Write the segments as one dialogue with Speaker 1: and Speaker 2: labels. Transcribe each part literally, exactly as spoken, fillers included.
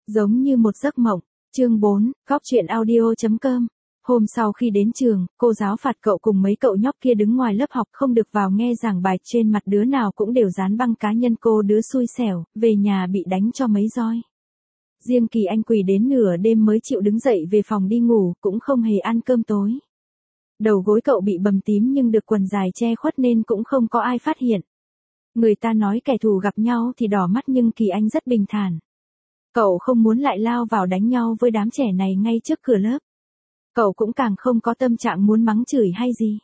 Speaker 1: Giống như một giấc mộng. Chương bốn, Góc truyện audio chấm com. Hôm sau khi đến trường, cô giáo phạt cậu cùng mấy cậu nhóc kia đứng ngoài lớp học không được vào nghe giảng bài, trên mặt đứa nào cũng đều dán băng cá nhân cô đứa xui xẻo, về nhà bị đánh cho mấy roi. Riêng Kỳ Anh quỳ đến nửa đêm mới chịu đứng dậy về phòng đi ngủ, cũng không hề ăn cơm tối. Đầu gối cậu bị bầm tím nhưng được quần dài che khuất nên cũng không có ai phát hiện. Người ta nói kẻ thù gặp nhau thì đỏ mắt nhưng Kỳ Anh rất bình thản. Cậu không muốn lại lao vào đánh nhau với đám trẻ này ngay trước cửa lớp. Cậu cũng càng không có tâm trạng muốn mắng chửi hay gì.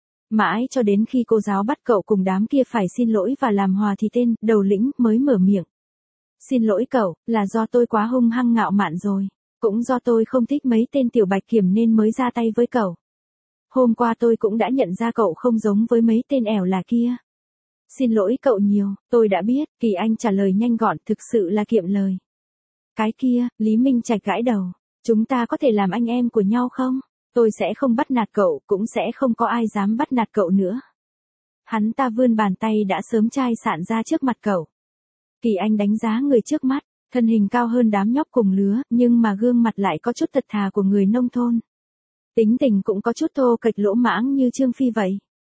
Speaker 1: Mãi cho đến khi cô giáo bắt cậu cùng đám kia phải xin lỗi và làm hòa thì tên đầu lĩnh mới mở miệng. Xin lỗi cậu, là do tôi quá hung hăng ngạo mạn rồi. Cũng do tôi không thích mấy tên tiểu bạch kiểm nên mới ra tay với cậu. Hôm qua tôi cũng đã nhận ra cậu không giống với mấy tên ẻo là kia. Xin lỗi cậu nhiều, tôi đã biết. Kỳ Anh trả lời nhanh gọn, thực sự là kiệm lời. Cái kia, Lý Minh Trạch gãi đầu. Chúng ta có thể làm anh em của nhau không? Tôi sẽ không bắt nạt cậu, cũng sẽ không có ai dám bắt nạt cậu nữa. Hắn ta vươn bàn tay đã sớm chai sạn ra trước mặt cậu. Kỳ Anh đánh giá người trước mắt, thân hình cao hơn đám nhóc cùng lứa, nhưng mà gương mặt lại có chút thật thà của người nông thôn. Tính tình cũng có chút thô kệch lỗ mãng như Trương Phi vậy.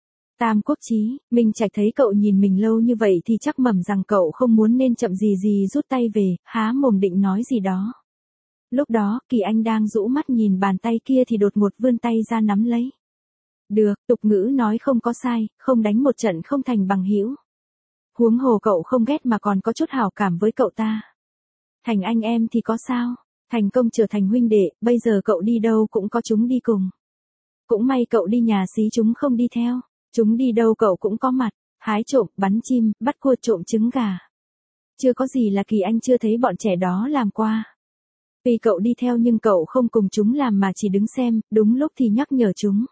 Speaker 1: Tam Quốc Chí, Minh Trạch thấy cậu nhìn mình lâu như vậy thì chắc mẩm rằng cậu không muốn nên chậm gì gì rút tay về, há mồm định nói gì đó. Lúc đó, Kỳ Anh đang rũ mắt nhìn bàn tay kia thì đột ngột vươn tay ra nắm lấy. Được, tục ngữ nói không có sai, không đánh một trận không thành bằng hữu. Huống hồ cậu không ghét mà còn có chút hảo cảm với cậu ta. Thành anh em thì có sao, thành công trở thành huynh đệ, bây giờ cậu đi đâu cũng có chúng đi cùng. Cũng may cậu đi nhà xí chúng không đi theo, chúng đi đâu cậu cũng có mặt, hái trộm, bắn chim, bắt cua, trộm trứng gà. Chưa có gì là Kỳ Anh chưa thấy bọn trẻ đó làm qua. Vì cậu đi theo nhưng cậu không cùng chúng làm mà chỉ đứng xem, đúng lúc thì nhắc nhở chúng.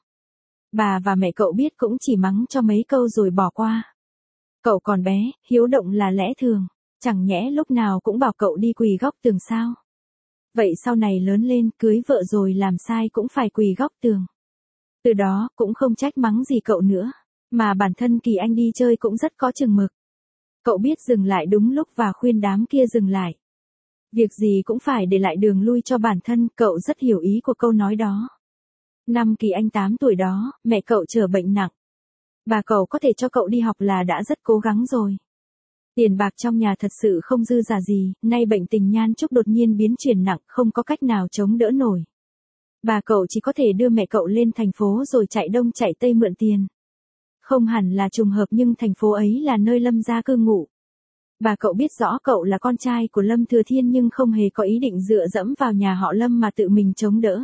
Speaker 1: Bà và mẹ cậu biết cũng chỉ mắng cho mấy câu rồi bỏ qua. Cậu còn bé, hiếu động là lẽ thường, chẳng nhẽ lúc nào cũng bảo cậu đi quỳ góc tường sao. Vậy sau này lớn lên, cưới vợ rồi làm sai cũng phải quỳ góc tường. Từ đó, cũng không trách mắng gì cậu nữa, mà bản thân Kỳ Anh đi chơi cũng rất có chừng mực. Cậu biết dừng lại đúng lúc và khuyên đám kia dừng lại. Việc gì cũng phải để lại đường lui cho bản thân, cậu rất hiểu ý của câu nói đó. Năm Kỳ Anh tám tuổi đó, mẹ cậu trở bệnh nặng. Bà cậu có thể cho cậu đi học là đã rất cố gắng rồi. Tiền bạc trong nhà thật sự không dư giả gì, nay bệnh tình Nhan Trúc đột nhiên biến chuyển nặng, không có cách nào chống đỡ nổi. Bà cậu chỉ có thể đưa mẹ cậu lên thành phố rồi chạy đông chạy tây mượn tiền. Không hẳn là trùng hợp nhưng thành phố ấy là nơi Lâm gia cư ngụ. Bà cậu biết rõ cậu là con trai của Lâm Thừa Thiên nhưng không hề có ý định dựa dẫm vào nhà họ Lâm mà tự mình chống đỡ.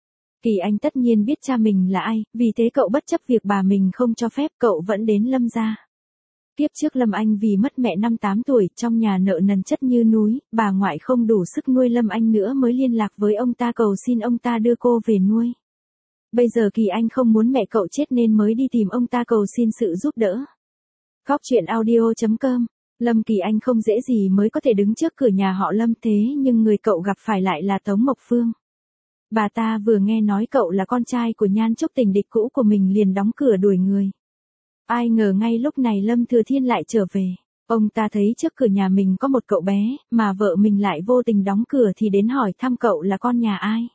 Speaker 1: Kỳ Anh tất nhiên biết cha mình là ai, vì thế cậu bất chấp việc bà mình không cho phép cậu vẫn đến Lâm gia. Kiếp trước Lâm Anh vì mất mẹ năm tám tuổi, trong nhà nợ nần chất như núi, bà ngoại không đủ sức nuôi Lâm Anh nữa mới liên lạc với ông ta cầu xin ông ta đưa cô về nuôi. Bây giờ Kỳ Anh không muốn mẹ cậu chết nên mới đi tìm ông ta cầu xin sự giúp đỡ. Góc truyện audio chấm com. Lâm Kỳ Anh không dễ gì mới có thể đứng trước cửa nhà họ Lâm, thế nhưng người cậu gặp phải lại là Tống Mộc Phương. Bà ta vừa nghe nói cậu là con trai của Nhan Trúc tình địch cũ của mình liền đóng cửa đuổi người. Ai ngờ ngay lúc này Lâm Thừa Thiên lại trở về. Ông ta thấy trước cửa nhà mình có một cậu bé, mà vợ mình lại vô tình đóng cửa thì đến hỏi thăm cậu là con nhà ai.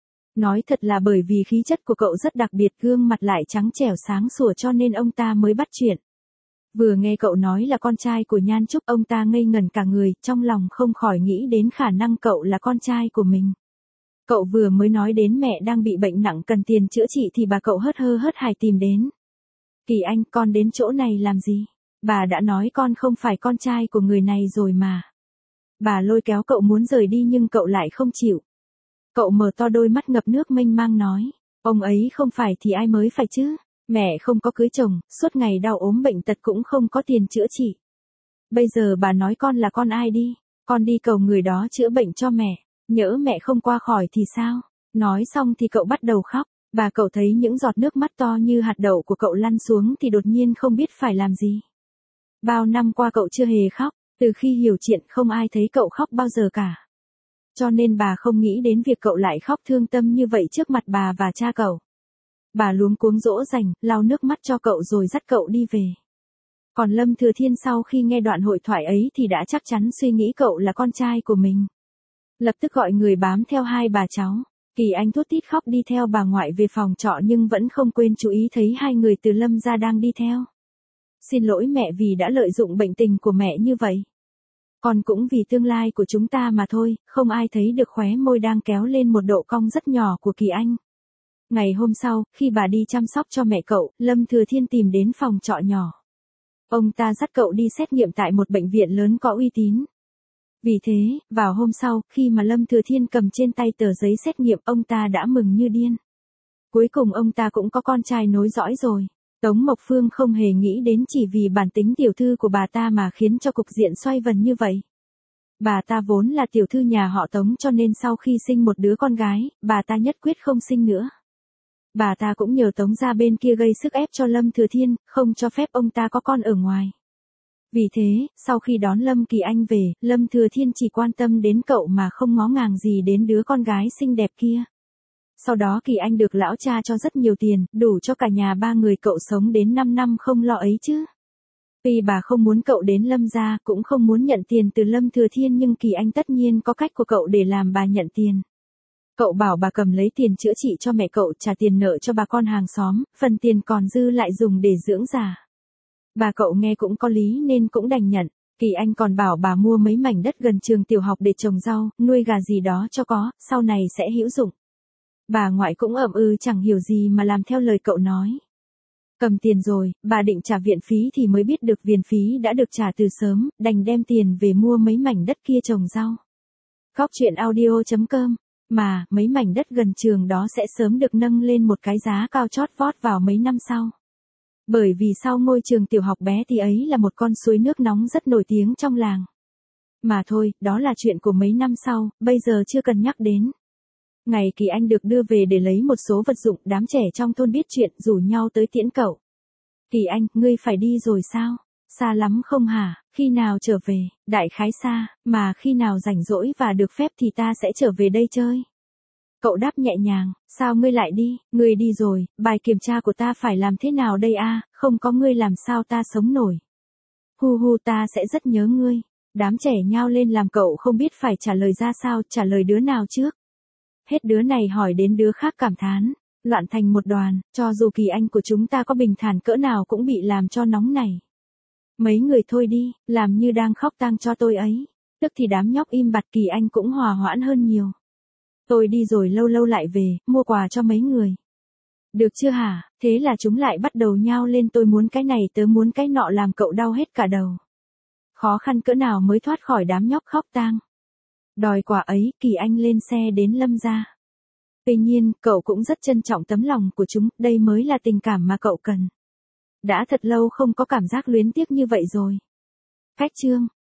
Speaker 1: Nói thật là bởi vì khí chất của cậu rất đặc biệt, gương mặt lại trắng trẻo sáng sủa cho nên ông ta mới bắt chuyện. Vừa nghe cậu nói là con trai của Nhan Trúc, ông ta ngây ngẩn cả người, trong lòng không khỏi nghĩ đến khả năng cậu là con trai của mình. Cậu vừa mới nói đến mẹ đang bị bệnh nặng cần tiền chữa trị thì bà cậu hớt hơ hớt hải tìm đến. Kỳ Anh, con đến chỗ này làm gì? Bà đã nói con không phải con trai của người này rồi mà. Bà lôi kéo cậu muốn rời đi nhưng cậu lại không chịu. Cậu mở to đôi mắt ngập nước mênh mang nói, ông ấy không phải thì ai mới phải chứ? Mẹ không có cưới chồng, suốt ngày đau ốm bệnh tật cũng không có tiền chữa trị. Bây giờ bà nói con là con ai đi, con đi cầu người đó chữa bệnh cho mẹ, nhỡ mẹ không qua khỏi thì sao? Nói xong thì cậu bắt đầu khóc, bà cậu thấy những giọt nước mắt to như hạt đậu của cậu lăn xuống thì đột nhiên không biết phải làm gì. Bao năm qua cậu chưa hề khóc, từ khi hiểu chuyện không ai thấy cậu khóc bao giờ cả. Cho nên bà không nghĩ đến việc cậu lại khóc thương tâm như vậy trước mặt bà và cha cậu. Bà luống cuống dỗ dành, lau nước mắt cho cậu rồi dắt cậu đi về. Còn Lâm Thừa Thiên sau khi nghe đoạn hội thoại ấy thì đã chắc chắn suy nghĩ cậu là con trai của mình. Lập tức gọi người bám theo hai bà cháu. Kỳ Anh thút thít khóc đi theo bà ngoại về phòng trọ nhưng vẫn không quên chú ý thấy hai người từ Lâm gia đang đi theo. Xin lỗi mẹ vì đã lợi dụng bệnh tình của mẹ như vậy. Còn cũng vì tương lai của chúng ta mà thôi, không ai thấy được khóe môi đang kéo lên một độ cong rất nhỏ của Kỳ Anh. Ngày hôm sau, khi bà đi chăm sóc cho mẹ cậu, Lâm Thừa Thiên tìm đến phòng trọ nhỏ. Ông ta dắt cậu đi xét nghiệm tại một bệnh viện lớn có uy tín. Vì thế, vào hôm sau, khi mà Lâm Thừa Thiên cầm trên tay tờ giấy xét nghiệm, ông ta đã mừng như điên. Cuối cùng ông ta cũng có con trai nối dõi rồi. Tống Mộc Phương không hề nghĩ đến chỉ vì bản tính tiểu thư của bà ta mà khiến cho cục diện xoay vần như vậy. Bà ta vốn là tiểu thư nhà họ Tống cho nên sau khi sinh một đứa con gái, bà ta nhất quyết không sinh nữa. Bà ta cũng nhờ Tống gia bên kia gây sức ép cho Lâm Thừa Thiên, không cho phép ông ta có con ở ngoài. Vì thế, sau khi đón Lâm Kỳ Anh về, Lâm Thừa Thiên chỉ quan tâm đến cậu mà không ngó ngàng gì đến đứa con gái xinh đẹp kia. Sau đó Kỳ Anh được lão cha cho rất nhiều tiền, đủ cho cả nhà ba người cậu sống đến năm năm không lo ấy chứ. Tuy bà không muốn cậu đến Lâm gia, cũng không muốn nhận tiền từ Lâm Thừa Thiên nhưng Kỳ Anh tất nhiên có cách của cậu để làm bà nhận tiền. Cậu bảo bà cầm lấy tiền chữa trị cho mẹ cậu, trả tiền nợ cho bà con hàng xóm, phần tiền còn dư lại dùng để dưỡng già. Bà cậu nghe cũng có lý nên cũng đành nhận. Kỳ Anh còn bảo bà mua mấy mảnh đất gần trường tiểu học để trồng rau, nuôi gà gì đó cho có, sau này sẽ hữu dụng. Bà ngoại cũng ậm ừ chẳng hiểu gì mà làm theo lời cậu nói. Cầm tiền rồi, bà định trả viện phí thì mới biết được viện phí đã được trả từ sớm, đành đem tiền về mua mấy mảnh đất kia trồng rau. Góc truyện audio chấm com. Mà, mấy mảnh đất gần trường đó sẽ sớm được nâng lên một cái giá cao chót vót vào mấy năm sau. Bởi vì sau ngôi trường tiểu học bé thì ấy là một con suối nước nóng rất nổi tiếng trong làng. Mà thôi, đó là chuyện của mấy năm sau, bây giờ chưa cần nhắc đến. Ngày Kỳ Anh được đưa về để lấy một số vật dụng, đám trẻ trong thôn biết chuyện rủ nhau tới tiễn cậu. Kỳ Anh, ngươi phải đi rồi sao? Xa lắm không hả? Khi nào trở về? Đại khái xa, mà khi nào rảnh rỗi và được phép thì ta sẽ trở về đây chơi. Cậu đáp nhẹ nhàng, sao ngươi lại đi? Ngươi đi rồi, bài kiểm tra của ta phải làm thế nào đây a? À? Không có ngươi làm sao ta sống nổi. Hu hu, ta sẽ rất nhớ ngươi. Đám trẻ nhao lên làm cậu không biết phải trả lời ra sao, trả lời đứa nào trước. Hết đứa này hỏi đến đứa khác cảm thán, loạn thành một đoàn, cho dù Kỳ Anh của chúng ta có bình thản cỡ nào cũng bị làm cho nóng này. Mấy người thôi đi, làm như đang khóc tang cho tôi ấy. Tức thì đám nhóc im bặt, Kỳ Anh cũng hòa hoãn hơn nhiều. Tôi đi rồi lâu lâu lại về, mua quà cho mấy người. Được chưa hả? Thế là chúng lại bắt đầu nhao lên, tôi muốn cái này tớ muốn cái nọ, làm cậu đau hết cả đầu. Khó khăn cỡ nào mới thoát khỏi đám nhóc khóc tang. Đòi quà ấy, Kỳ Anh lên xe đến Lâm gia. Tuy nhiên, cậu cũng rất trân trọng tấm lòng của chúng, đây mới là tình cảm mà cậu cần. Đã thật lâu không có cảm giác luyến tiếc như vậy rồi. Cách chương